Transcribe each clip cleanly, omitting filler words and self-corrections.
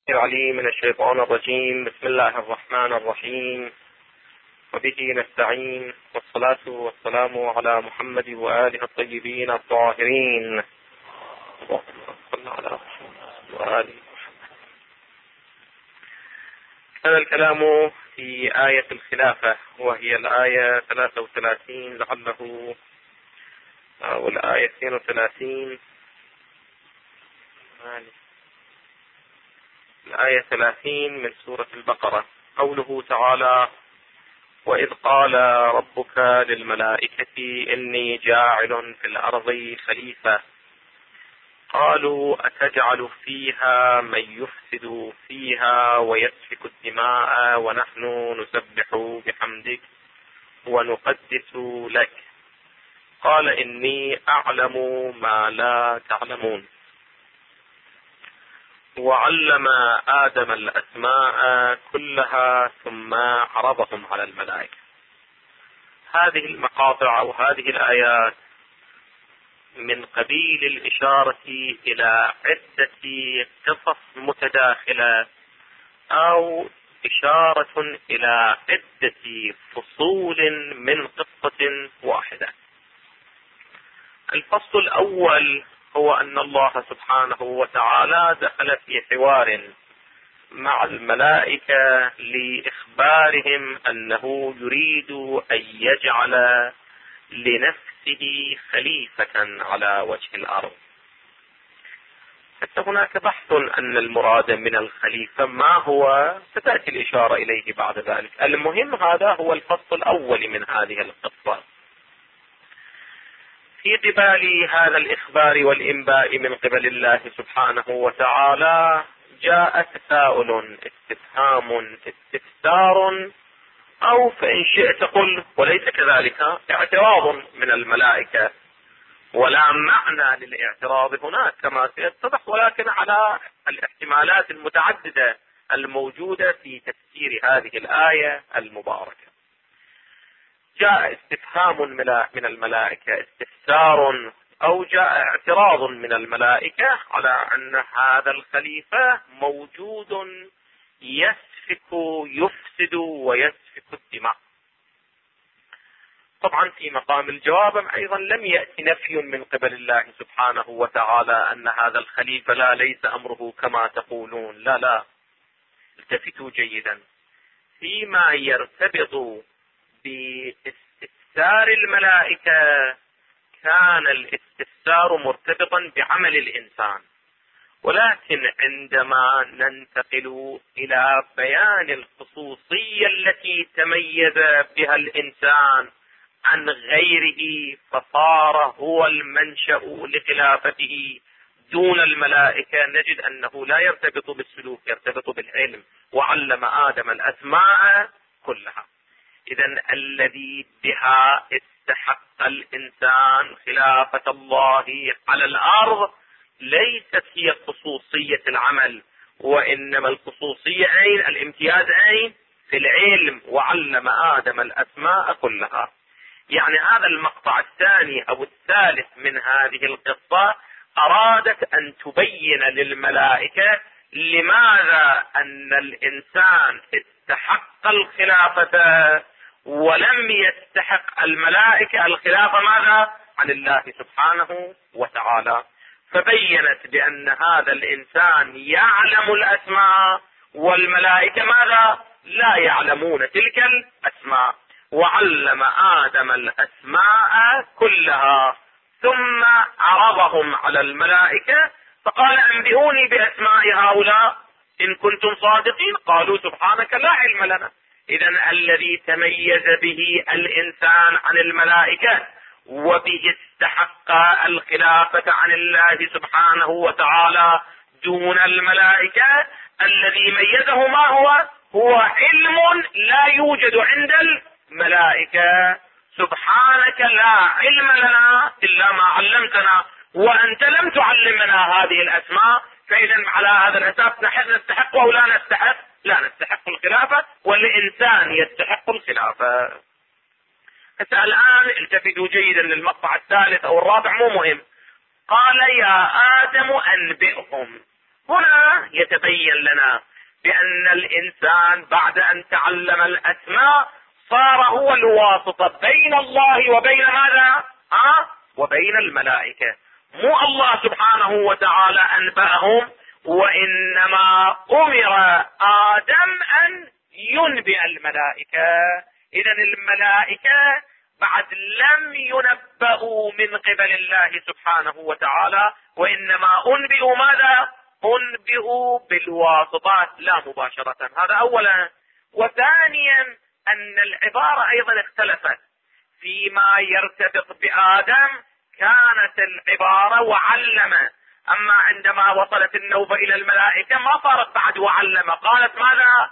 العليم من الشيطان الرجيم. بسم الله الرحمن الرحيم، وبه نستعين، والصلاة والسلام على محمد وآله الطيبين الطاهرين. صلى على محمد وآله محمد. كان الكلام في آية الخلافة، وهي الآية 33 لعله أو الآية 32، الآية 30 من سورة البقرة. قوله تعالى: وإذ قال ربك للملائكة إني جاعل في الأرض خليفة قالوا أتجعل فيها من يفسد فيها ويسفك الدماء ونحن نسبح بحمدك ونقدس لك قال إني أعلم ما لا تعلمون. وعلم آدم الأسماء كلها ثم عرضهم على الملائكة. هذه المقاطع أو هذه الآيات من قبيل الإشارة إلى عدة قصص متداخلة، أو إشارة إلى عدة فصول من قصة واحدة. الفصل الأول هو أن الله سبحانه وتعالى دخل في حوار مع الملائكة لإخبارهم أنه يريد أن يجعل لنفسه خليفة على وجه الأرض. حتى هناك بحث أن المراد من الخليفة ما هو، ستأتي الإشارة إليه بعد ذلك. المهم هذا هو الفصل الأول من هذه القصة. في قبال هذا الإخبار والإنباء من قبل الله سبحانه وتعالى جاء تساؤل، استفهام، استفسار، أو فإن شئت قل وليس كذلك اعتراض من الملائكة. ولا معنى للاعتراض هناك كما سيتضح، ولكن على الاحتمالات المتعددة الموجودة في تفسير هذه الآية المباركة. جاء استفهام من الملائكة، استفسار، أو جاء اعتراض من الملائكة على أن هذا الخليفة موجود يفسد ويسفك الدماء. طبعا في مقام الجواب أيضا لم يأتي نفي من قبل الله سبحانه وتعالى أن هذا الخليفة ليس أمره كما تقولون. لا، التفتوا جيدا. فيما يرتبط باستفسار الملائكة كان الاستفسار مرتبطا بعمل الإنسان، ولكن عندما ننتقل إلى بيان الخصوصية التي تميز بها الإنسان عن غيره فصار هو المنشأ لخلافته دون الملائكة، نجد أنه لا يرتبط بالسلوك، يرتبط بالعلم. وعلم آدم الأسماء كلها. إذن الذي بها استحق الإنسان خلافة الله على الأرض ليست هي خصوصية العمل، وإنما الخصوصية الامتياز في العلم. وعلم آدم الأسماء كلها. يعني هذا المقطع الثاني أو الثالث من هذه القصة أرادت أن تبين للملائكة لماذا أن الإنسان استحق الخلافة ولم يستحق الملائكة الخلافة ماذا؟ عن الله سبحانه وتعالى. فبينت بأن هذا الإنسان يعلم الأسماء والملائكة ماذا؟ لا يعلمون تلك الأسماء. وعلم آدم الأسماء كلها ثم عرضهم على الملائكة فقال أنبئوني بأسماء هؤلاء إن كنتم صادقين. قالوا سبحانك لا علم لنا. إذن الذي تميز به الإنسان عن الملائكة وبه استحق الخلافة عن الله سبحانه وتعالى دون الملائكة، الذي ميزه ما هو علم لا يوجد عند الملائكة. سبحانك لا علم لنا إلا ما علمتنا وأنت لم تعلمنا هذه الأسماء. فإذا على هذا الأساس نحن نستحق أو لا نستحق؟ لا نستحق الخلافة، والإنسان يستحق الخلافة. الآن التفتوا جيدا للمقطع الثالث أو الرابع، مو مهم. قال يا آدم أنبئهم. هنا يتبين لنا بأن الإنسان بعد أن تعلم الأسماء صار هو الواسطة بين الله وبين ماذا؟ وبين الملائكة. مو الله سبحانه وتعالى أنبأهم، وإنما أمر آدم أن ينبئ الملائكة. إذا الملائكة بعد لم ينبأوا من قبل الله سبحانه وتعالى، وإنما أنبئوا ماذا؟ أنبئوا بالواسطات لا مباشرة. هذا أولا. وثانيا أن العبارة أيضا اختلفت فيما يرتبط بآدم. كانت العبارة وعلم، أما عندما وصلت النوبة إلى الملائكة ما صارت بعد وعلم، قالت ماذا؟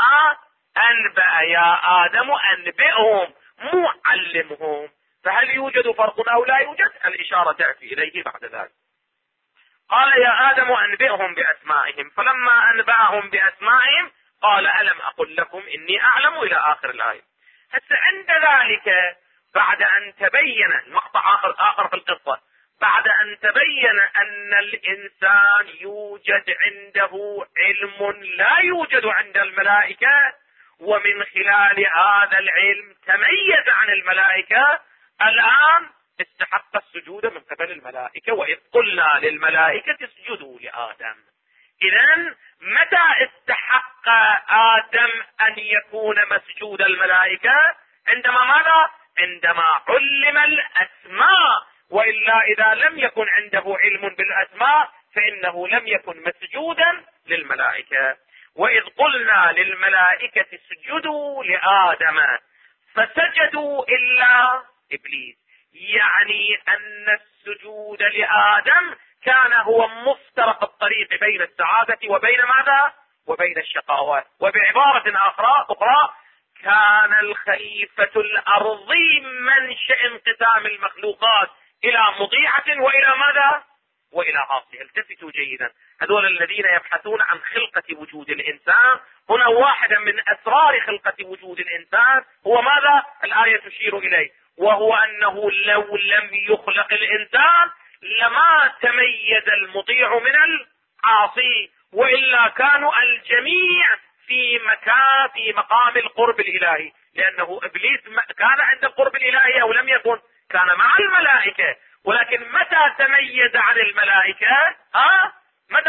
أنبأ يا آدم أنبئهم، مو علمهم. فهل يوجد فرق أو لا يوجد؟ الإشارة تأتي إليه بعد ذلك. قال يا آدم أنبئهم بأسمائهم، فلما أنبأهم بأسمائهم قال ألم أقل لكم إني أعلم، إلى آخر الآية. هسه عند ذلك بعد أن تبين المقطع آخر في القصة، بعد أن تبين أن الإنسان يوجد عنده علم لا يوجد عند الملائكة، ومن خلال هذا العلم تميز عن الملائكة، الآن استحق السجود من قبل الملائكة. وإذ قلنا للملائكة اسجدوا لآدم. إذن متى استحق آدم أن يكون مسجود الملائكة؟ عندما ماذا؟ عندما علم الأسماء. وإلا إذا لم يكن عنده علم بالأسماء فإنه لم يكن مسجودا للملائكة. وإذ قلنا للملائكة اسجدوا لآدم فسجدوا إلا إبليس، يعني أن السجود لآدم كان هو مفترق الطريق بين السعادة وبين ماذا؟ وبين الشقاوة. وبعبارة أخرى كان الخليفة الأرضي منشأ انقسام المخلوقات إلى مطيعة وإلى ماذا؟ وإلى عاصية. التفتوا جيدا، هذول الذين يبحثون عن خلقة وجود الإنسان، هنا واحدا من أسرار خلقة وجود الإنسان هو ماذا؟ الآية تشير إليه، وهو أنه لو لم يخلق الإنسان لما تميز المطيع من العاصي، وإلا كانوا الجميع في مقام القرب الإلهي، لأنه إبليس كان عند القرب الإلهي أو لم يكن؟ كان مع الملائكة. ولكن متى تميز عن الملائكة؟ متى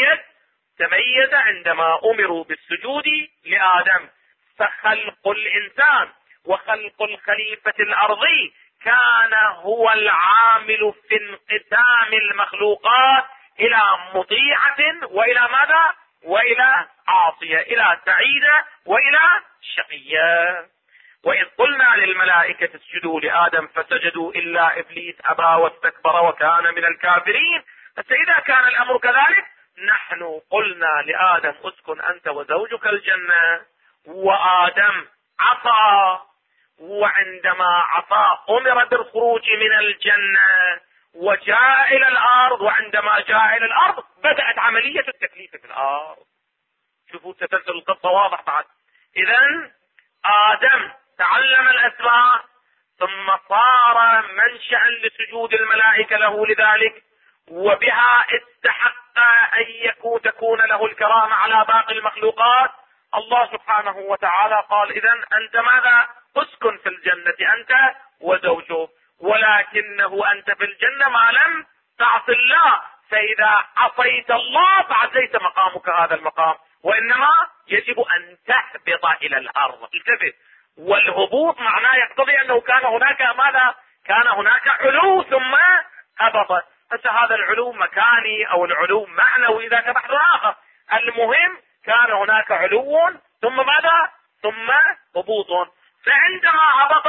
تميز عندما أمروا بالسجود لآدم. فخلق الإنسان وخلق الخليفة الأرضي كان هو العامل في انقسام المخلوقات إلى مطيعة وإلى ماذا؟ وإلى عاصية، إلى سعيدة وإلى شقية. وإذ قلنا للملائكة اسجدوا لآدم فسجدوا إلا إبليس أبى واستكبر وكان من الكافرين. فإذا كان الأمر كذلك، نحن قلنا لآدم اسكن أنت وزوجك الجنة، وآدم عصى، وعندما عصى أمر بالخروج من الجنة وجاء إلى الأرض، وعندما جاء إلى الأرض بدأت عملية التكليف في الأرض. شوفوا تسلسل القصة واضح بعد. إذن آدم تعلم الأسماء، ثم صار منشأ لسجود الملائكة له لذلك، وبها استحق أن تكون له الكرامة على باقي المخلوقات. الله سبحانه وتعالى قال إذن أنت ماذا؟ اسكن في الجنة أنت وزوجه، ولكنه أنت في الجنة ما لم تعص الله. فإذا عصيت الله بعد ليس مقامك هذا المقام، وإنما يجب أن تهبط إلى الأرض. التفت، والهبوط معناه يقتضي أنه كان هناك ماذا؟ كان هناك علو ثم هبط. هذا العلو مكاني أو العلو معنوي ذاك بحث آخر. المهم كان هناك علو ثم ماذا؟ ثم هبوط. فعندما هبط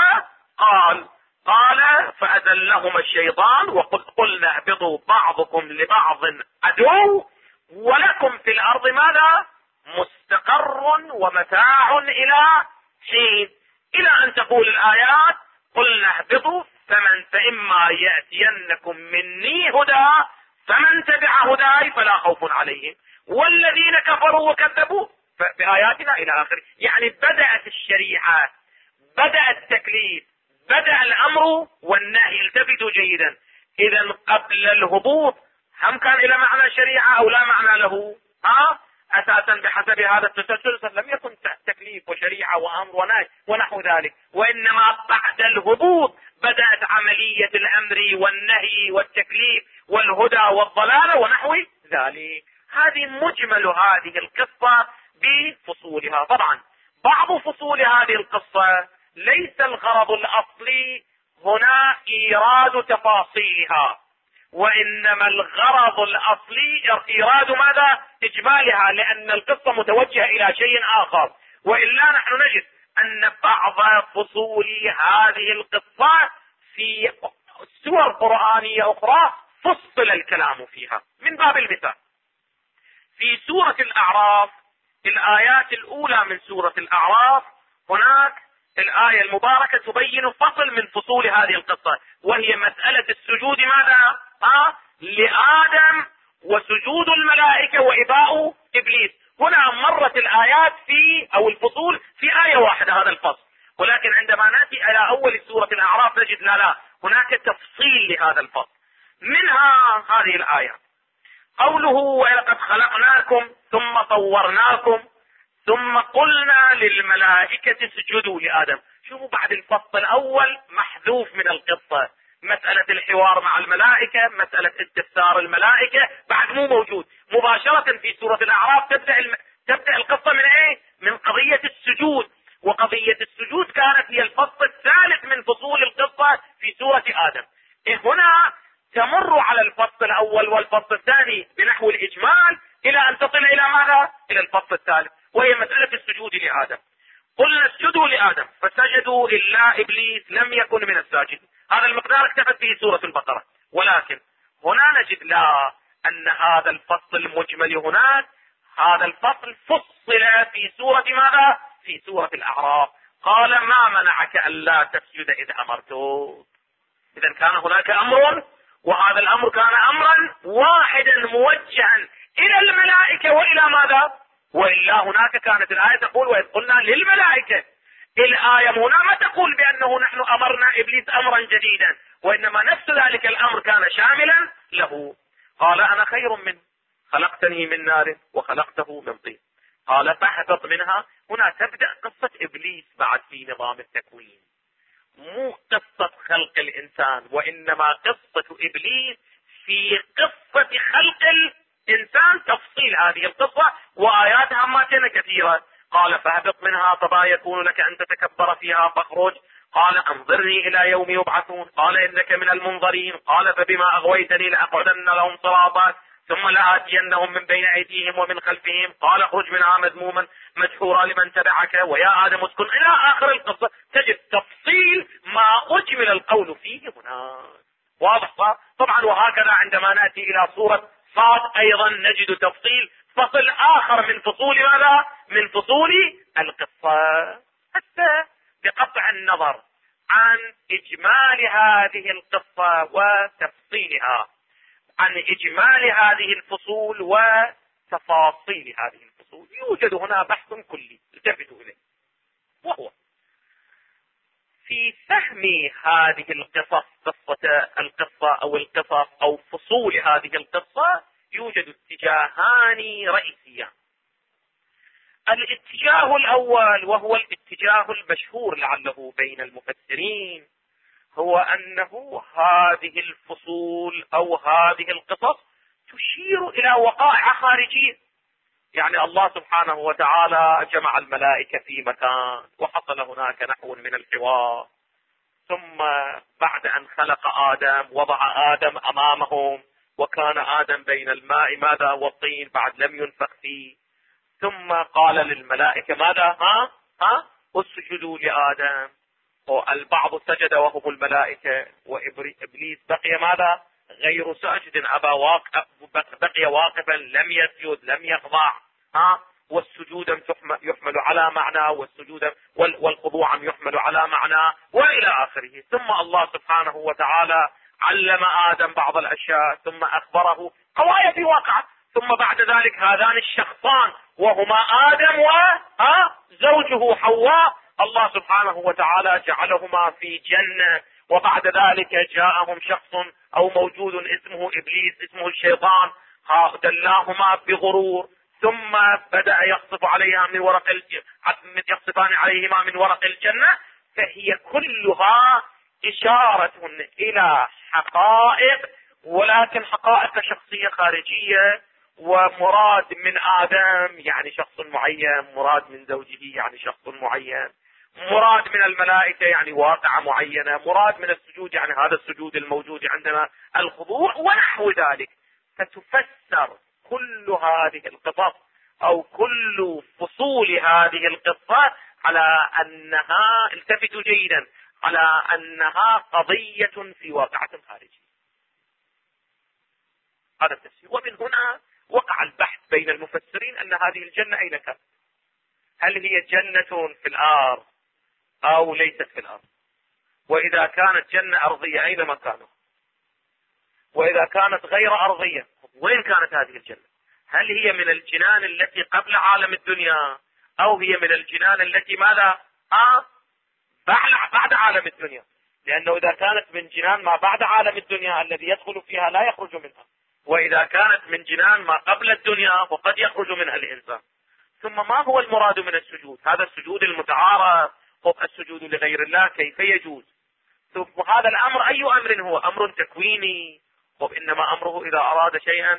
قال فأذلهما الشيطان وقلنا اهبطوا بعضكم لبعض عدو ولكم في الأرض ماذا؟ مستقر ومتاع إلى حين، إلى أن تقول الآيات قلنا اهبطوا فإما يأتينكم مني هدى فمن تبع هداي فلا خوف عليهم والذين كفروا وكذبوا بآياتنا إلى آخره. يعني بدأت الشريعة، بدأ التكليف، بدأ الأمر والنهي. التفتوا جيدا. إذا قبل الهبوط هم كان إلى معنى شريعة أو لا معنى له؟ أساسا بحسب هذا التسلسل لم يكن تكليف وشريعة وأمر ونهي ونحو ذلك، وإنما بعد الهبوط بدأت عملية الأمر والنهي والتكليف والهدى والضلال ونحو ذلك. هذه مجمل هذه القصة بفصولها. طبعا بعض فصول هذه القصة ليس الغرض الأصلي هنا إيراد تفاصيلها، وإنما الغرض الأصلي إيراد ماذا؟ إجمالها، لأن القصة متوجهة إلى شيء آخر. وإلا نحن نجد أن بعض فصول هذه القصة في سور قرآنية أخرى فصل الكلام فيها. من باب المثال في سورة الأعراف، الآيات الأولى من سورة الأعراف، هناك الآية المباركة تبين فصل من فصول هذه القصة، وهي مسألة السجود ماذا؟ لآدم، وسجود الملائكة وإباء إبليس. هنا مرت الآيات أو الفصول في آية واحدة هذا الفصل، ولكن عندما نأتي إلى أول سورة الأعراف نجد لا هناك تفصيل لهذا الفصل. منها هذه الآية قوله ولقد خلقناكم ثم طورناكم ثم قلنا للملائكة اسجدوا لآدم. شوفوا بعد الفصل الأول محذوف من القصة مسألة الحوار مع الملائكة، مسألة استفسار الملائكة بعد مو موجود. مباشرة في سورة الأعراف تبدأ القصة من ايه؟ من قضية السجود، وقضية السجود كانت هي الفصل الثالث من فصول القصة في سورة آدم. هنا تمر على الفصل الأول والفصل الثاني بنحو الإجمال إلى أن تصل إلى ماذا؟ إلى الفصل الثالث، وهي مسألة السجود لآدم. قلنا اسجدوا لآدم فسجدوا إلا إبليس لم يكن من الساجدين. هذا المقدار اكتفت به سورة البقرة، ولكن هنا نجد أن هذا الفصل المجمل هناك، هذا الفصل فصل في سورة ماذا؟ في سورة الأعراف. قال ما منعك ألا تسجد إذ أمرتك. إذا كان هناك أمر، وهذا الأمر كان أمرا واحدا موجها إلى الملائكة وإلى ماذا؟ وإلا هناك كانت الآية تقول وإذ قلنا للملائكة. الآية هنا ما تقول بأنه نحن أمرنا إبليس أمرا جديدا، وإنما نفس ذلك الأمر كان شاملا له. قال أنا خير منه خلقتني من نار وخلقته من طين قال فاهبط منها. هنا تبدأ قصة إبليس بعد في نظام التكوين، مو قصة خلق الإنسان، وإنما قصة إبليس في قصة خلق الإنسان، تفصيل هذه القصة وآياتها ماتنا كثيرة. قال فاهبط منها فما يكون لك أن تتكبر فيها فاخرج. قال أنظرني إلى يوم يبعثون قال إنك من المنظرين. قال فبما أغويتني لأقعدن لهم صراطا ثم لآتينهم من بين أيديهم ومن خلفهم قال اخرج منها مذموما مدحورا لمن تبعك ويا آدم اسكن إلى آخر القصة. تجد تفصيل ما أجمل القول فيه هناك. واضح؟ طبعا وهكذا عندما نأتي إلى سورة صاد أيضا نجد تفصيل فصل آخر من فصول ماذا؟ من فصول القصة. حتى بقطع النظر عن إجمال هذه القصة وتفصيلها، عن إجمال هذه الفصول وتفاصيل هذه الفصول، يوجد هنا بحث كلي التفتوا إليه، وهو في فهم هذه القصص، قصة القصة أو القصص أو فصول هذه القصة يوجد اتجاهان رئيسيان. الاتجاه الأول وهو الاتجاه المشهور لعله بين المفسرين، هو أنه هذه الفصول أو هذه القصص تشير إلى وقائع خارجية. يعني الله سبحانه وتعالى جمع الملائكة في مكان وحصل هناك نحو من الحوار، ثم بعد أن خلق آدم وضع آدم أمامهم وكان آدم بين الماء ماذا والطين بعد لم ينفخ فيه، ثم قال للملائكة ماذا؟ اسجدوا لآدم، والبعض سجد وهم الملائكة، وإبليس بقي ماذا؟ غير ساجد، بقي واقفا لم يسجد لم يخضع. والسجود يحمل على معنى، والسجود والخضوع يحمل على معنى، وإلى آخره. ثم الله سبحانه وتعالى علم آدم بعض الأشياء ثم أخبره قوايا في واقعه، ثم بعد ذلك هذان الشخصان وهما آدم وزوجه حواء الله سبحانه وتعالى جعلهما في جنة وبعد ذلك جاءهم شخص أو موجود اسمه إبليس، اسمه الشيطان، دلاهما بغرور، ثم بدأ يقصف عليها من ورق يقصفان عليهما من ورق الجنة. فهي كلها إشارة إلى حقائق، ولكن حقائق شخصية خارجية. ومراد من آدم يعني شخص معين، مراد من زوجه يعني شخص معين، مراد من الملائكة يعني واقعة معينة، مراد من السجود يعني هذا السجود الموجود عندنا، الخضوع ونحو ذلك. فتفسر كل هذه القصص أو كل فصول هذه القصة على أنها، التفتوا جيدا، على أنها قضية في واقعة خارجية. هذا التفسير. ومن هنا وقع البحث بين المفسرين أن هذه الجنة أين كانت؟ هل هي جنة في الأرض أو ليست في الأرض؟ وإذا كانت جنة أرضية أين مكانها؟ وإذا كانت غير أرضية وين كانت هذه الجنة؟ هل هي من الجنان التي قبل عالم الدنيا أو هي من الجنان التي ماذا؟ بعد عالم الدنيا. لأنه إذا كانت من جنان ما بعد عالم الدنيا الذي يدخل فيها لا يخرج منها، وإذا كانت من جنان ما قبل الدنيا وقد يخرج منها الإنسان. ثم ما هو المراد من السجود؟ هذا السجود المتعارف، السجود لغير الله كيف يجوز؟ ثم هذا الأمر أي أمر هو؟ أمر تكويني، إنما أمره إذا أراد شيئا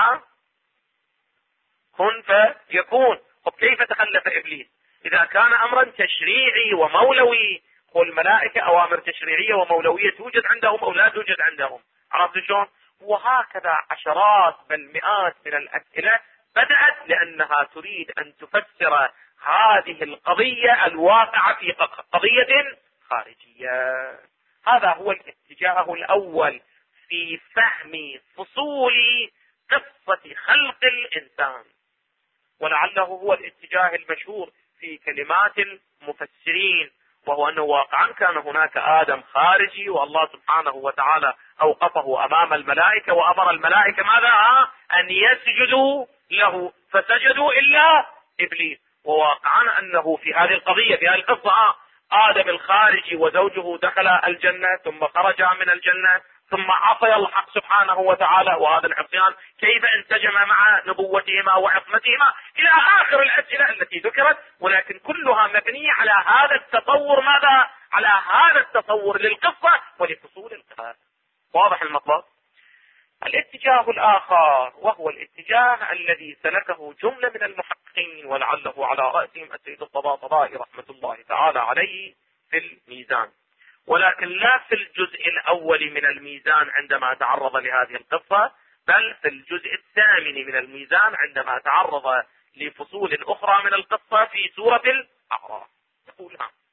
كن فيكون. كيف تخلف إبليس؟ إذا كان أمرا تشريعي ومولوي، والملائكة أوامر تشريعية ومولوية توجد عندهم أو لا توجد عندهم، عرفت شلون؟ وهكذا عشرات بل مئات من الأسئلة بدأت لأنها تريد أن تفسر هذه القضية الواقعة في قضية خارجية. هذا هو الاتجاه الأول في فهم فصول قصة خلق الإنسان، ولعله هو الاتجاه المشهور في كلمات المفسرين، وهو أنه واقعا كان هناك آدم خارجي، والله سبحانه وتعالى أوقفه أمام الملائكة وأمر الملائكة ماذا؟ أن يسجدوا له، فسجدوا إلا إبليس. وواقعا أنه في هذه القضية، في هذه القصة، آدم الخارجي وزوجه دخل الجنة ثم خرج من الجنة ثم عصي الحق سبحانه وتعالى، وهذا العصيان كيف انسجم مع نبوتهما وعصمتهما إلى آخر الأسئلة التي ذكرت، ولكن كلها مبنية على هذا التصور. ماذا؟ على هذا التصور للقصة ولفصول القصة. واضح المطلب؟ الاتجاه الآخر وهو الاتجاه الذي سلكه جملة من المحققين، ولعله على رأسهم السيد الطباطبائي رحمة الله تعالى عليه في الميزان، ولكن لا في الجزء الأول من الميزان عندما تعرض لهذه القصة، بل في الجزء الثامن من الميزان عندما تعرض لفصول أخرى من القصة في سورة الأعراف. يقول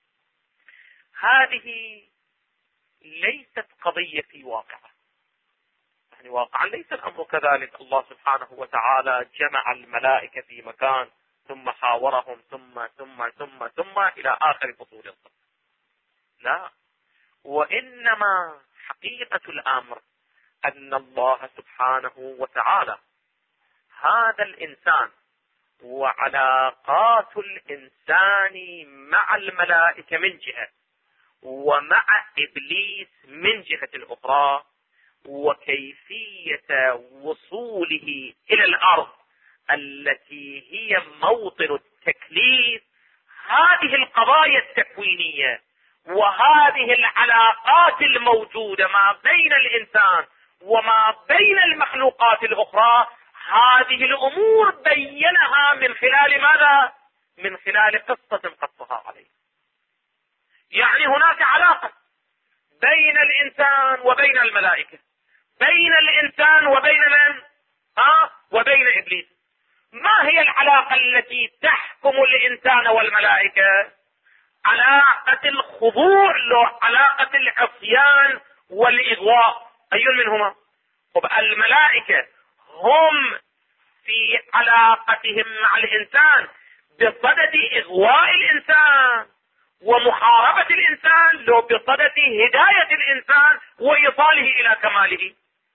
هذه ليست قضية في واقعة، يعني واقعا ليس الأمر كذلك. الله سبحانه وتعالى جمع الملائكة في مكان ثم حاورهم ثم إلى آخر فصول القصة، لا، وإنما حقيقة الأمر أن الله سبحانه وتعالى هذا الإنسان وعلاقات الإنسان مع الملائكة من جهة، ومع إبليس من جهة الأخرى، وكيفية وصوله إلى الأرض التي هي موطن التكليف، هذه القضايا التكوينية وهذه العلاقات الموجودة ما بين الإنسان وما بين المخلوقات الأخرى، هذه الأمور بينها من خلال ماذا؟ من خلال قصة قصها عليه. يعني هناك علاقة بين الإنسان وبين الملائكة، بين الإنسان وبين من؟ وبين إبليس. ما هي العلاقة التي تحكم الإنسان والملائكة؟ علاقة الخضوع له، علاقة العصيان والإغواء. أي منهما؟ الملائكة هم في علاقتهم مع الإنسان بصدد إغواء الإنسان ومحاربة الإنسان، لو بصدد هداية الإنسان وإيصاله إلى كماله.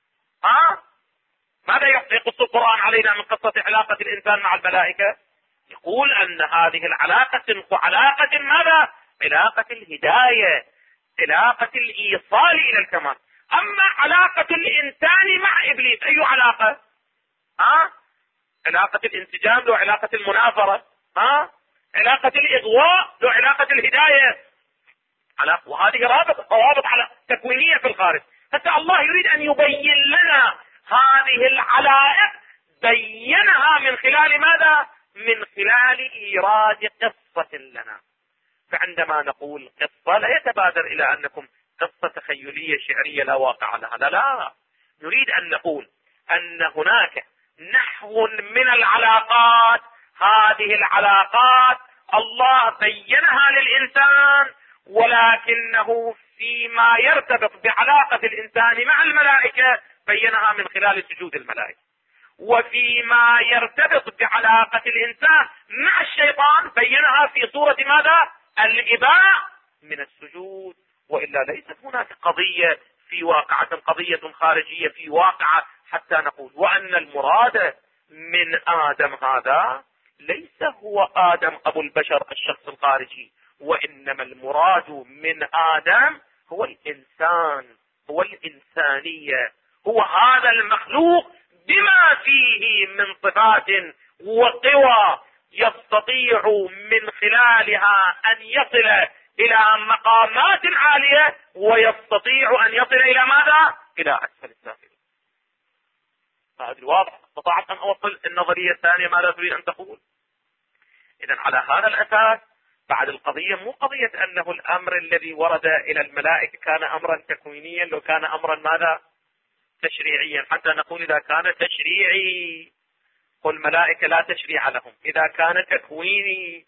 ماذا يقص القرآن علينا من قصة علاقة الإنسان مع الملائكة؟ يقول أن هذه العلاقة علاقة ماذا؟ علاقة الهداية، علاقة الإيصال إلى الكمال. أما علاقة الإنسان مع إبليس أي علاقة؟ علاقة الانسجام له علاقة المنافرة، علاقة الإغواء له علاقة الهداية، وهذه روابط على تكوينية في الخارج. حتى الله يريد أن يبين لنا هذه العلائق، بينها من خلال ماذا؟ من خلال إيراد قصة لنا. فعندما نقول قصة لا يتبادر إلى أنكم قصة تخيلية شعرية لا واقع لها، لا، نريد أن نقول أن هناك نحو من العلاقات، هذه العلاقات الله بينها للإنسان، ولكنه فيما يرتبط بعلاقة الإنسان مع الملائكة بينها من خلال سجود الملائكة، وفيما يرتبط بعلاقة الإنسان مع الشيطان بينها في صورة ماذا؟ الإباء من السجود. وإلا ليست هناك قضية في واقعة، قضية خارجية في واقعة حتى نقول. وأن المراد من آدم هذا ليس هو آدم أبو البشر الشخص الخارجي، وإنما المراد من آدم هو الإنسان، هو الإنسانية، هو هذا المخلوق بما فيه من صفات وقوى يستطيع من خلالها أن يصل إلى مقامات عالية، ويستطيع أن يصل إلى ماذا؟ إلى أسفل السافلين. هذا الواضح. استطعت أن أوصل النظرية الثانية ماذا تريد أن تقول؟ إذن على هذا الأساس بعد القضية مو قضية أنه الأمر الذي ورد إلى الملائكة كان أمرا تكوينيا، لو كان أمرا ماذا؟ تشريعيا، حتى نقول إذا كان تشريعي والملائكة لا تشريع لهم. إذا كان تكويني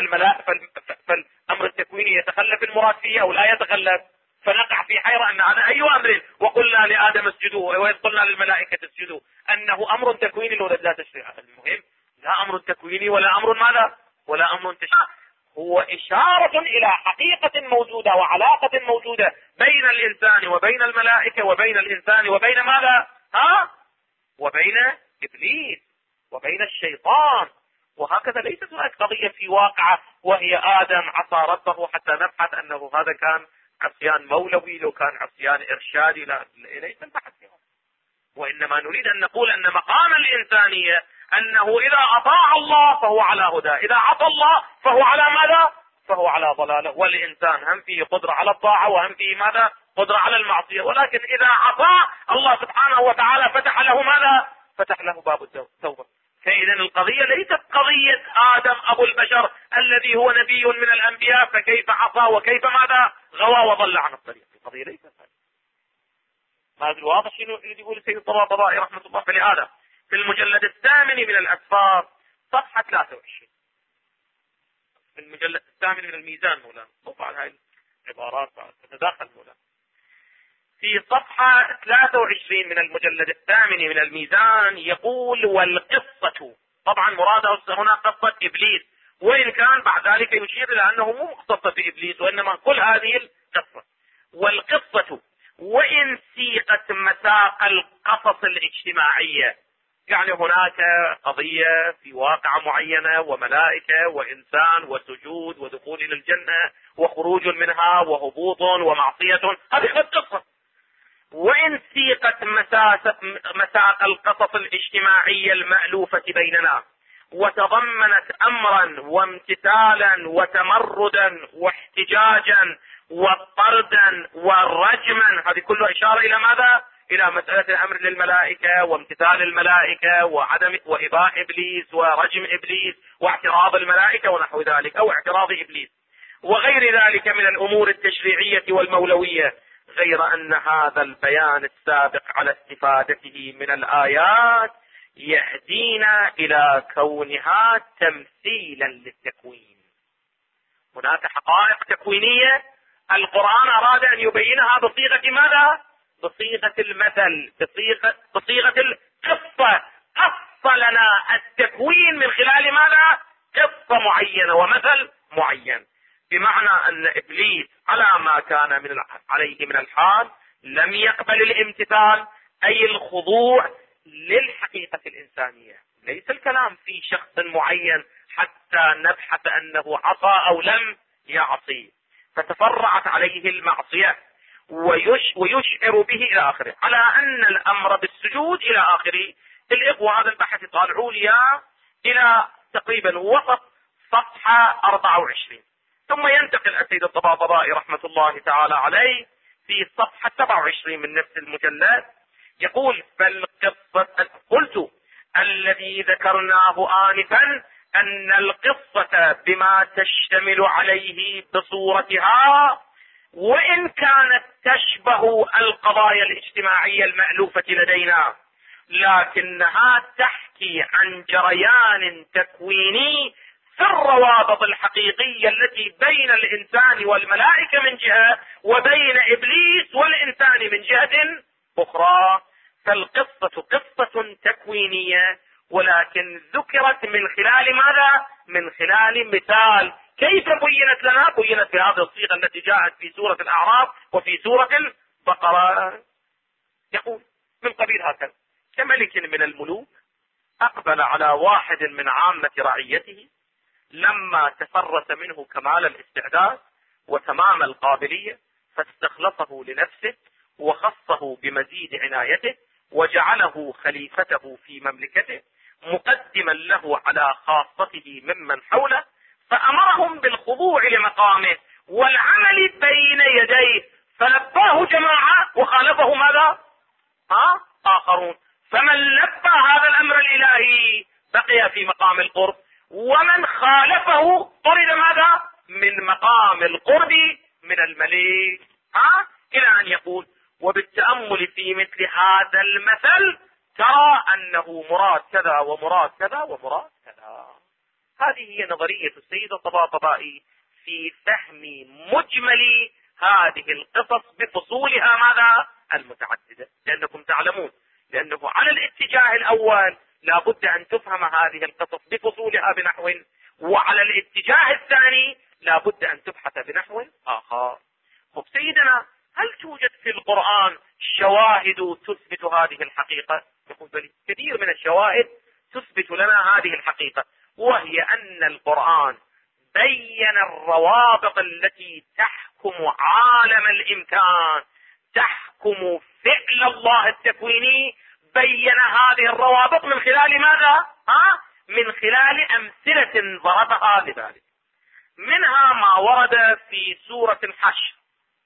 فالأمر التكويني يتخلف المراد فيه أو لا يتخلف، فنقع في حيرة أن هذا أي أمر وقلنا لآدم اسجدوا وإذ قلنا للملائكة اسجدوا أنه أمر تكويني لو لا تشريع. المهم لا أمر تكويني ولا أمر ماذا؟ ولا أمر تشريع، هو إشارة إلى حقيقة موجودة وعلاقة موجودة بين الإنسان وبين الملائكة وبين الإنسان وبين ماذا؟ وبين إبليس وبين الشيطان. وهكذا ليست هناك قضية في واقعة وهي آدم عصى ربه حتى نبحث أنه هذا كان عصيان مولوي، لو كان عصيان إرشادي، لا، ليس البحث فيها. وإنما نريد أن نقول أن مقام الإنسانية أنه إذا أطاع الله فهو على هدى، إذا عصى الله فهو على ماذا؟ فهو على ضلاله. والإنسان هم فيه قدرة على الطاعة وهم فيه ماذا؟ قدرة على المعصية. ولكن إذا عصى الله سبحانه وتعالى فتح له ماذا؟ فتح له باب التوبة. فإذا القضية ليست قضية آدم أبو البشر الذي هو نبي من الأنبياء فكيف عصى وكيف ماذا؟ غوى وضل عن الطريق. القضية ليست هذا الواضح شنو اللي يقول السيد الطباطبائي رحمة الله. فلهذا في المجلد الثامن من الأسفار صفحة 23، في المجلد الثامن من الميزان مولانا، طبعا هاي العبارات تتداخل مولانا، في صفحة 23 من المجلد الثامن من الميزان يقول: والقصة، طبعا مراده هنا قصة إبليس، وإن كان بعد ذلك يشير إلى أنه مو مختصة بإبليس وإنما كل هذه القصة. والقصة وإن سيقت مساق القصص الاجتماعية، يعني هناك قضية في واقعة معينة وملائكة وإنسان وسجود ودخول إلى الجنة وخروج منها وهبوط ومعصية، هذه القصة. وإن سيقت مساق القصص الاجتماعية المألوفة بيننا، وتضمنت أمرا وامتثالا وتمردا واحتجاجا وطردا ورجما، هذه كلها إشارة إلى ماذا؟ إلى مسألة الأمر للملائكة وامتثال الملائكة وعدم وإباء إبليس ورجم إبليس واعتراض الملائكة ونحو ذلك، أو اعتراض إبليس وغير ذلك من الأمور التشريعية والمولوية. غير أن هذا البيان السابق على استفادته من الآيات يهدينا إلى كونها تمثيلا للتكوين. هناك حقائق تكوينية القرآن أراد أن يبينها بصيغة ماذا؟ بصيغة المثل، بصيغة القصة. قص لنا التكوين من خلال ماذا؟ قصة معينة ومثل معين. بمعنى أن إبليس على ما كان عليه من الحال لم يقبل الامتثال، أي الخضوع للحقيقة الإنسانية. ليس الكلام في شخص معين حتى نبحث أنه عصى أو لم يعصي. فتفرعت عليه المعصية ويشعر به إلى آخره، على أن الأمر بالسجود إلى آخره. الإخوة هذا البحث يطالعوا لي إلى تقريبا وسط صفحة 24، ثم ينتقل السيد الطباطبائي رحمة الله تعالى عليه في صفحة 27 من نفس المجلد، يقول: فالقصة، قلت الذي ذكرناه آنفا أن القصة بما تشتمل عليه بصورتها وإن كانت تشبه القضايا الاجتماعية المألوفة لدينا، لكنها تحكي عن جريان تكويني في الروابط الحقيقية التي بين الإنسان والملائكة من جهة، وبين إبليس والإنسان من جهة أخرى. فالقصة قصة تكوينية، ولكن ذكرت من خلال ماذا؟ من خلال مثال. كيف بينت لنا؟ بينت بهذه الصيغة التي جاءت في سورة الأعراف وفي سورة البقرة. يقول من قبيل هكذا: كملك من الملوك أقبل على واحد من عامة رعيته، لما تفرس منه كمال الاستعداد وتمام القابلية فاستخلصه لنفسه وخصه بمزيد عنايته وجعله خليفته في مملكته، مقدما له على خاصته ممن حوله، فأمرهم بالخضوع لمقامه والعمل بين يديه، فلباه جماعة وخالفه ماذا؟ آخرون. فمن لبى هذا الأمر الإلهي بقي في مقام القرب، ومن خالفه طرد ماذا؟ من مقام القرب من الملك. إلى أن يقول: وبالتأمل في مثل هذا المثل ترى أنه مراد كذا ومراد كذا ومراد كذا. هذه هي نظرية السيد الطباطبائي في فهم مجمل هذه القصص بفصولها ماذا؟ المتعددة. لأنكم تعلمون لأنه على الاتجاه الأول لا بد أن تفهم هذه القصص بفصولها بنحو، وعلى الاتجاه الثاني لا بد أن تبحث بنحو آخر. طب سيدنا، هل توجد في القرآن شواهد تثبت هذه الحقيقة؟ يقول بلي، كثير من الشواهد تثبت لنا هذه الحقيقة، وهي أن القرآن بين الروابط التي تحكم عالم الإمكان، تحكم فعل الله التكويني، بين هذه الروابط من خلال ماذا؟ من خلال أمثلة ضربها لذلك. منها ما ورد في سورة الحشر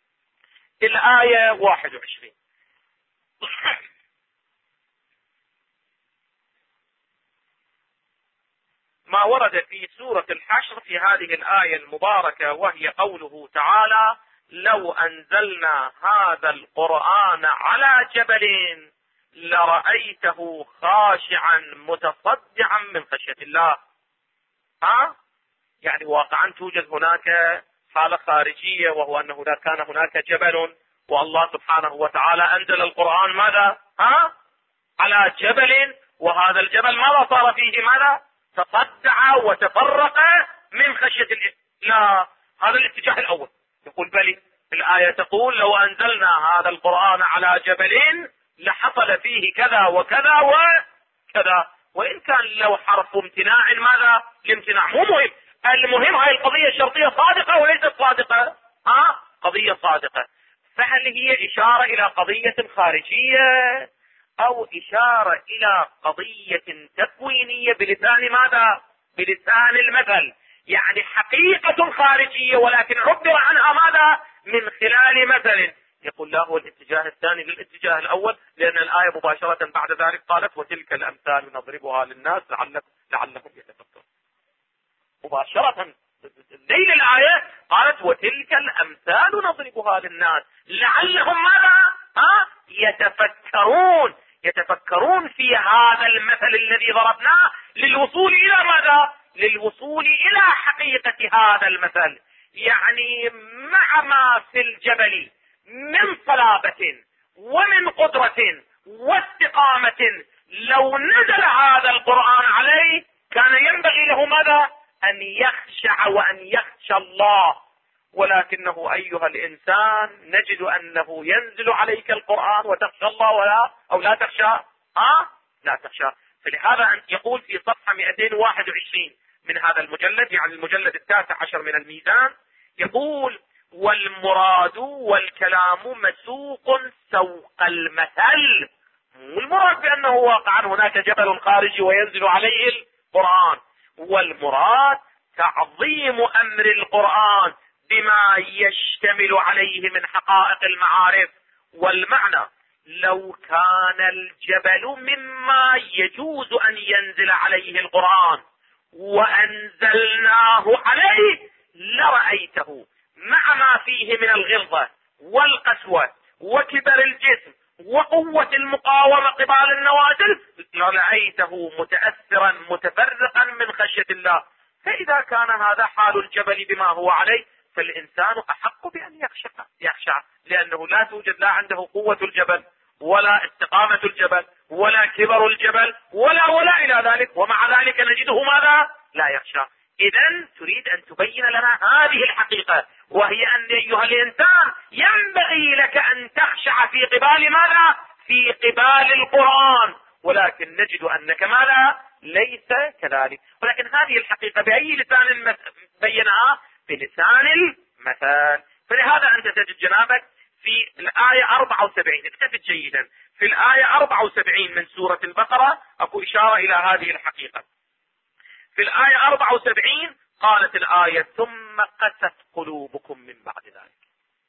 الآية 21. ما ورد في سورة الحشر في هذه الآية المباركة، وهي قوله تعالى: لو أنزلنا هذا القرآن على جبل لرأيته خاشعا متصدعا من خشية الله. يعني واقعا توجد هناك حالة خارجية، وهو أنه لا كان هناك جبل، والله سبحانه وتعالى أنزل القرآن ماذا؟ على جبل، وهذا الجبل ماذا صار فيه؟ ماذا؟ تصدع وتفرق من خشية لا، هذا الاتجاه الأول. يقول بلي، الآية تقول: لو أنزلنا هذا القرآن على جبل لحصل فيه كذا وكذا وكذا، وإن كان لو حرف امتناع ماذا؟ الامتناع مو مهم، المهم هاي القضية الشرطية صادقة وليست صادقة؟ قضية صادقة. فهل هي إشارة إلى قضية خارجية أو إشارة إلى قضية تكوينية بلسان ماذا؟ بلسان المثل، يعني حقيقة خارجية ولكن عبر عنها ماذا؟ من خلال مثل. يقول لا، هو الاتجاه الثاني للاتجاه الأول، لأن الآية مباشرة بعد ذلك قالت: وتلك الأمثال نضربها للناس لعلهم يتفكرون. مباشرة ليل الآية قالت: وتلك الأمثال نضربها للناس لعلهم ماذا؟ يتفكرون في هذا المثل الذي ضربناه، للوصول إلى ماذا؟ للوصول إلى حقيقة هذا المثل. يعني مع ما في الجبل من صلابة ومن قدرة واستقامة، لو نزل هذا القرآن عليه كان ينبغي له ماذا؟ أن يخشع وأن يخشى الله. ولكنه أيها الإنسان نجد أنه ينزل عليك القرآن وتخشى الله أو لا تخشى؟ لا تخشى. فلهذا يقول في صفحة 221 من هذا المجلد، يعني المجلد 19 من الميزان، يقول: والمراد والكلام مسوق سوق المثل. مو المراد بأنه واقعا هناك جبل خارجي وينزل عليه القرآن، والمراد تعظيم أمر القرآن بما يشتمل عليه من حقائق المعارف. والمعنى لو كان الجبل مما يجوز أن ينزل عليه القرآن وأنزلناه عليه لرأيته مع ما فيه من الغلظة والقسوة وكبر الجسم وقوة المقاومة قبال النوازل، لرأيته متأثرا متفرقا من خشية الله. فإذا كان هذا حال الجبل بما هو عليه، فالإنسان أحق بأن يخشع، لأنه لا توجد لا عنده قوة الجبل ولا استقامة الجبل ولا كبر الجبل ولا إلى ذلك، ومع ذلك نجده ماذا؟ لا يخشى. إذن تريد أن تبين لنا هذه الحقيقة، وهي أن أيها الإنسان ينبغي لك أن تخشع في قبال ماذا؟ في قبال القرآن، ولكن نجد أنك ماذا؟ ليس كذلك. ولكن هذه الحقيقة بأي لسان بينها؟ بلسان المثال. فلهذا أنت تجد جنابك في الآية 74، اكتفت جيدا، في الآية 74 من سورة البقرة أكو إشارة إلى هذه الحقيقة. في الآية 74 قالت الآية: ثم قست قلوبكم من بعد ذلك.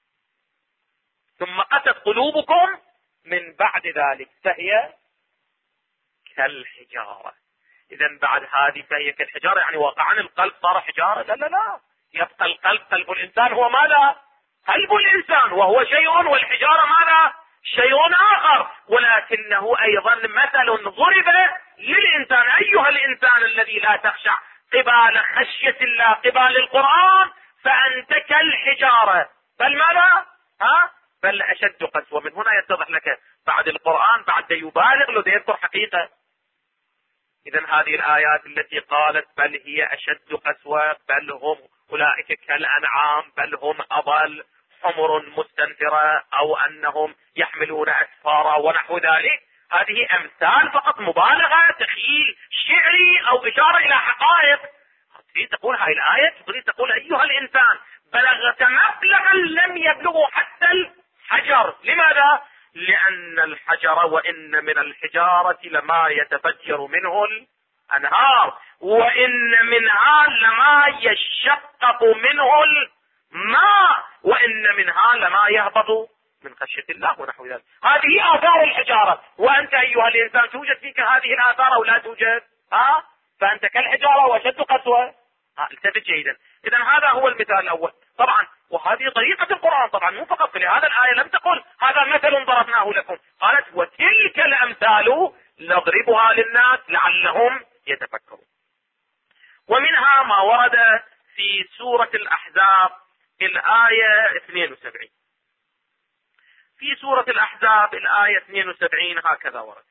ثم قست قلوبكم من بعد ذلك فهي كالحجارة. إذن بعد هذه فهي كالحجارة، يعني واقعا القلب صار حجارة؟ لا، يبقى القلب، قلب الإنسان هو ماذا؟ قلب الإنسان، وهو شيء، والحجارة ماذا؟ شيء آخر، ولكنه أيضا مثل ضرب للإنسان. أيها الإنسان الذي لا تخشع قبال خشية الله قبال القرآن، فأنت كالحجارة، بل ماذا؟ بل أشد قسوة. من هنا يتضح لك بعد القرآن بعد يبالغ له يذكر حقيقة. إذن هذه الآيات التي قالت بل هي أشد قسوة، بل هم أولئك كالأنعام، بل هم أضل، حمر مستنفرة، أو أنهم يحملون أسفارا ونحو ذلك، هذه أمثال فقط، مبالغة، تخيل شعري أو إشارة إلى حقائق. تريد تقول هاي الآية، تريد تقول أيها الإنسان بلغت مبلغا لم يبلغه حتى الحجر. لماذا؟ لأن الحجر وإن من الحجارة لما يتفجر منه الأنهار، وإن منها لما يشقق منه الماء، وإن منها لما يهبط من خشية الله ونحو ذلك. هذه آثار الحجارة، وأنت أيها الإنسان توجد فيك هذه الآثار أو لا توجد؟ فأنت كالحجارة وأشد قسوة. التفت جيدا. إذن هذا هو المثال الأول طبعا، وهذه طريقة القرآن طبعا، مو فقط في هذا الآية لم تقل هذا مثل ضربناه لكم، قالت وتلك الأمثال نضربها للناس لعلهم يتفكرون. ومنها ما ورد في سورة الأحزاب الآية 72. في سورة الأحزاب الآية 72 هكذا ورد: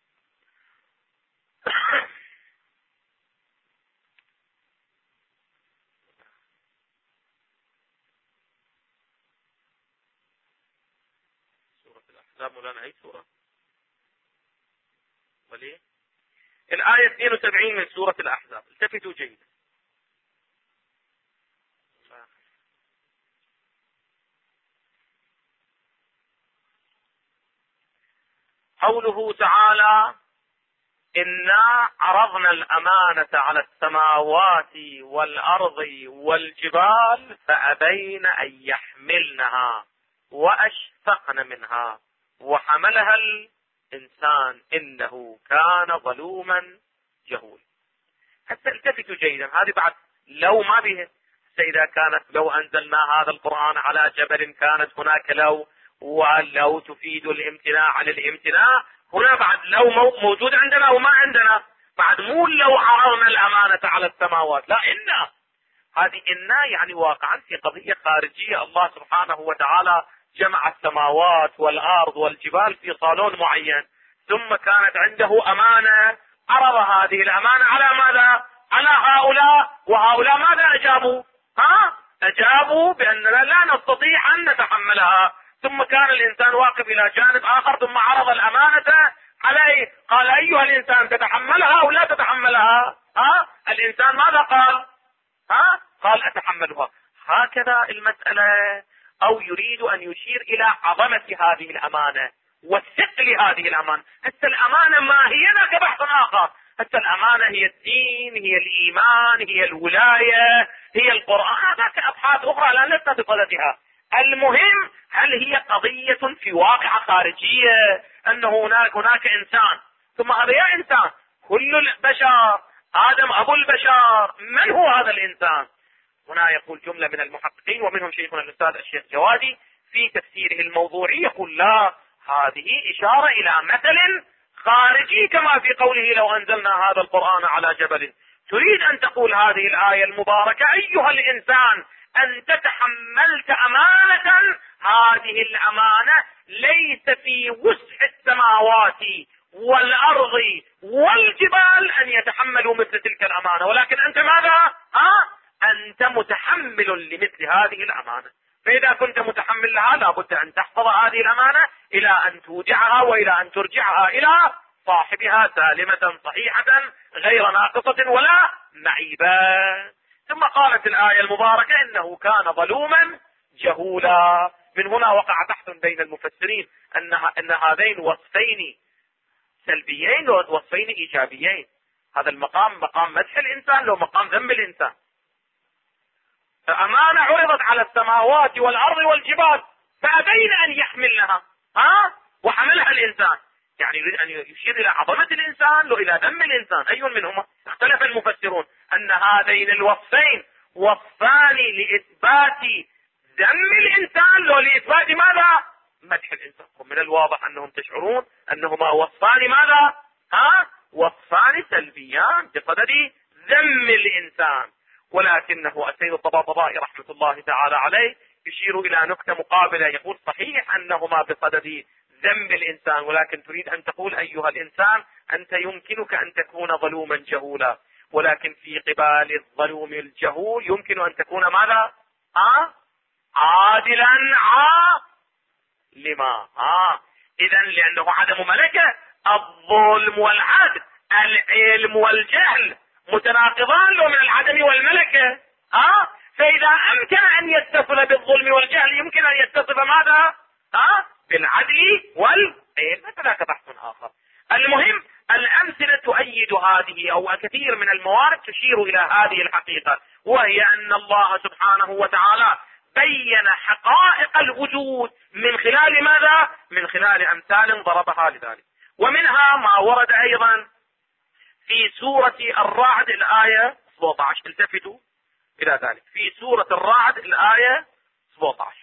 سورة الأحزاب مولانا أي سورة؟ وليه؟ الآية 72 من سورة الأحزاب، التفتوا جيدا. قوله تعالى: إنا عرضنا الأمانة على السماوات والأرض والجبال فأبين أن يحملنها وأشفقن منها وحملها الإنسان إنه كان ظلوما جهولا. حتى التفتوا جيدا، هذه بعد لو ما به. إذا كانت لو أنزلنا هذا القرآن على جبل كانت هناك لو، ولو تفيد الامتناع عن الامتناع، هنا بعد لو موجود عندنا وما عندنا، بعد مو لو عرضنا الأمانة على السماوات، لا، إنا. هذه إنا يعني واقعا في قضية خارجية. الله سبحانه وتعالى جمع السماوات والأرض والجبال في صالون معين، ثم كانت عنده أمانة، عرض هذه الأمانة على ماذا؟ على هؤلاء، وهؤلاء ماذا أجابوا؟ أجابوا بأننا لا نستطيع أن نتحملها. ثم كان الإنسان واقف إلى جانب آخر، ثم عرض الأمانة عليه، قال أيها الإنسان تتحملها أو لا تتحملها؟ الإنسان ماذا قال؟ قال أتحملها. هكذا المسألة، أو يريد أن يشير إلى عظمة هذه الأمانة والثقل هذه الأمانة. حتى الأمانة ما هي ذاك بحث آخر. حتى الأمانة هي الدين، هي الإيمان، هي الولاية، هي القرآن، هذاك أبحاث أخرى لا لسنا بصددها. المهم هل هي قضية في واقعة خارجية أن هناك إنسان، ثم هذا يا إنسان كل البشر، آدم أبو البشر، من هو هذا الإنسان؟ هنا يقول جملة من المحققين ومنهم شيخنا الأستاذ الشيخ جوادي في تفسيره الموضوعي، يقول لا، هذه إشارة إلى مثل خارجي كما في قوله لو أنزلنا هذا القرآن على جبل. تريد أن تقول هذه الآية المباركة أيها الإنسان أنت تحملت أمانة، هذه الأمانة ليس في وسع السماوات والأرض والجبال أن يتحملوا مثل تلك الأمانة، ولكن أنت ماذا؟ أنت متحمل لمثل هذه الأمانة. فإذا كنت متحمل لها لابد أن تحفظ هذه الأمانة إلى أن تودعها وإلى أن ترجعها إلى صاحبها سالمة صحيحة غير ناقصة ولا معيبة. ثم قالت الآية المباركة إنه كان ظلوما جهولا. من هنا وقع بحث بين المفسرين أن هذين وصفين سلبيين ووصفين إيجابيين. هذا المقام مقام مدح الإنسان لو مقام ذم الإنسان. أمانة عرضت على السماوات والأرض والجبال فأبين أن يحملنها، وحملها الإنسان. يعني يريد أن يشير إلى عظمة الإنسان لو إلى ذم الإنسان. أي منهما؟ اختلف المفسرون أن هذين الوصفين وصفان لإثبات ذم الإنسان لو لإثبات ماذا؟ مدح الإنسان. ومن الواضح أنهم تشعرون أنهما وصفان ماذا؟ وصفان سلبيان بصدد ذم الإنسان. ولكنه السيد الطباطبائي رحمة الله تعالى عليه يشير إلى نكتة مقابلة، يقول صحيح أنهما بصدد ذم الإنسان، ولكن تريد أن تقول أيها الإنسان أنت يمكنك أن تكون ظلوما جهولا، ولكن في قبال الظلوم الجهول يمكن أن تكون ماذا؟ عادلا عالما. إذا لأنه عدم ملكة، الظلم والعدل، العلم والجهل متناقضان له من العدم والملكة. فإذا أمكن أن يتصل بالظلم والجهل يمكن أن يتصل ماذا؟ بالعدل والعلم. هذا بحث آخر. المهم الأمثلة تؤيد هذه، أو كثير من الموارد تشير إلى هذه الحقيقة، وهي أن الله سبحانه وتعالى بين حقائق الوجود من خلال ماذا؟ من خلال أمثال ضربها لذلك. ومنها ما ورد أيضا في سورة الرعد الآية 17. التفتوا إلى ذلك في سورة الرعد الآية 17.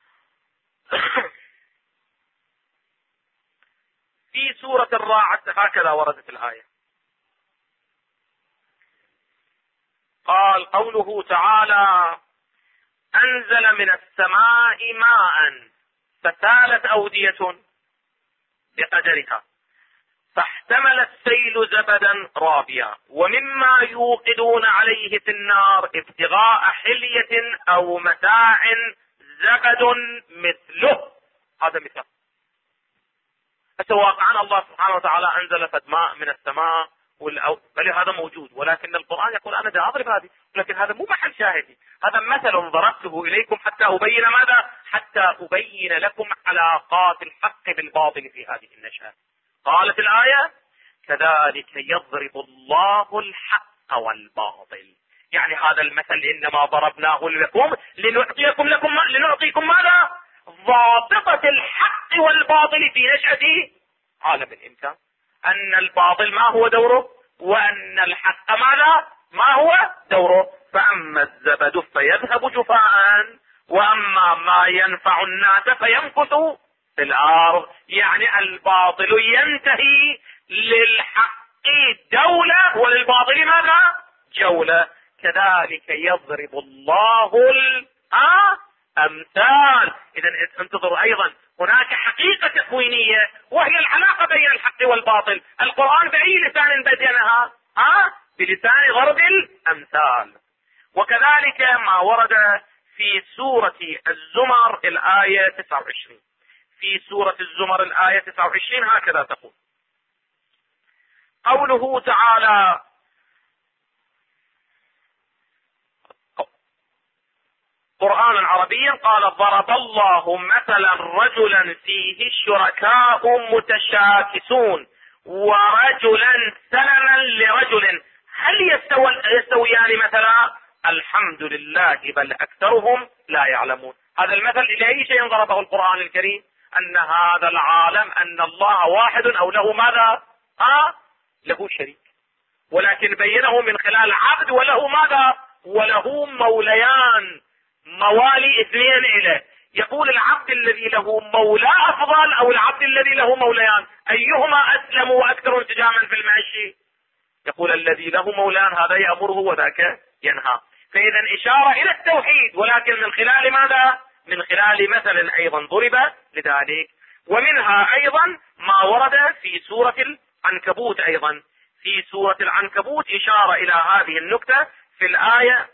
في سورة الرعد هكذا وردت الآية، قال قوله تعالى أنزل من السماء ماء فسالت أودية بقدرها فاحتمل السيل زبدا رابيا ومما يوقدون عليه في النار ابتغاء حلية أو متاع زبد مثله. هذا مثال. واقعا الله سبحانه وتعالى أنزل ماء من السماء بل هذا موجود، ولكن القرآن يقول أنا دا أضرب هذه، لكن هذا مو محل شاهدي، هذا مثل ضربته إليكم حتى أبين ماذا؟ حتى أبين لكم علاقات الحق بالباطل في هذه النشأة. قالت الآية كذلك يضرب الله الحق والباطل. يعني هذا المثل إنما ضربناه لكم لنعطيكم ماذا؟ ضابطة الحق والباطل في نشأة عالم الإمكان، أن الباطل ما هو دوره وأن الحق ماذا؟ ما هو دوره. فأما الزبد فيذهب جفاء وأما ما ينفع الناس فيمكث في الأرض. يعني الباطل ينتهي، للحق دولة وللباطل ماذا؟ جولة. كذلك يضرب الله الأمثال. إذا انتظروا أيضا هناك حقيقة تكوينية وهي العلاقة بين الحق والباطل. القرآن بأي لسان بينها؟ بلسان ضرب الأمثال. وكذلك ما ورد في سورة الزمر الآية 29. في سورة الزمر الآية 29 هكذا تقول قوله تعالى قرآنا عربيا قال ضرب الله مثلا رجلا فيه شركاء متشاكسون ورجلا سلما لرجل هل يستويان مثلا؟ الحمد لله بل أكثرهم لا يعلمون. هذا المثل إلى أي شيء ضربه القرآن الكريم؟ أن هذا العالم أن الله واحد أو له ماذا؟ له شريك، ولكن بينه من خلال عبد وله ماذا؟ وله موليان، موالي اثنين إليه. يقول العبد الذي له مولى أفضل أو العبد الذي له موليان؟ أيهما أسلم وأكثر انسجاما في المعيش؟ يقول الذي له مولان هذا يأمره وذاك ينهى. فإذا إشارة إلى التوحيد، ولكن من خلال ماذا؟ من خلال مثل أيضا ضرب لذلك. ومنها أيضا ما ورد في سورة العنكبوت، أيضا في سورة العنكبوت إشارة إلى هذه النكتة في الآية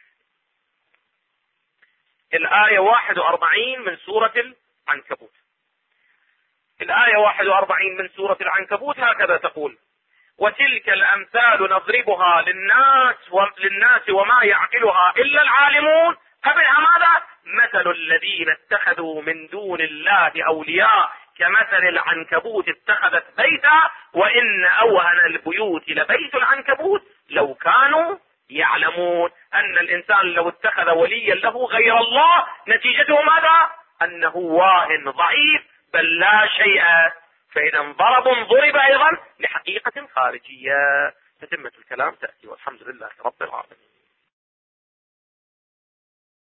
41 من سورة العنكبوت. الآية 41 من سورة العنكبوت هكذا تقول: وتلك الأمثال نضربها للناس وما يعقلها إلا العالمون. قبلها ماذا؟ مثل الذين اتخذوا من دون الله أولياء كمثل العنكبوت اتخذت بيتا وإن أوهن البيوت لبيت العنكبوت لو كانوا يعلمون. أن الإنسان لو اتخذ وليا له غير الله نتيجته ماذا؟ أنه واهن ضعيف بل لا شيء. فإذا ضرب أيضا لحقيقة خارجية. تتمة الكلام تأتي والحمد لله رب العالمين.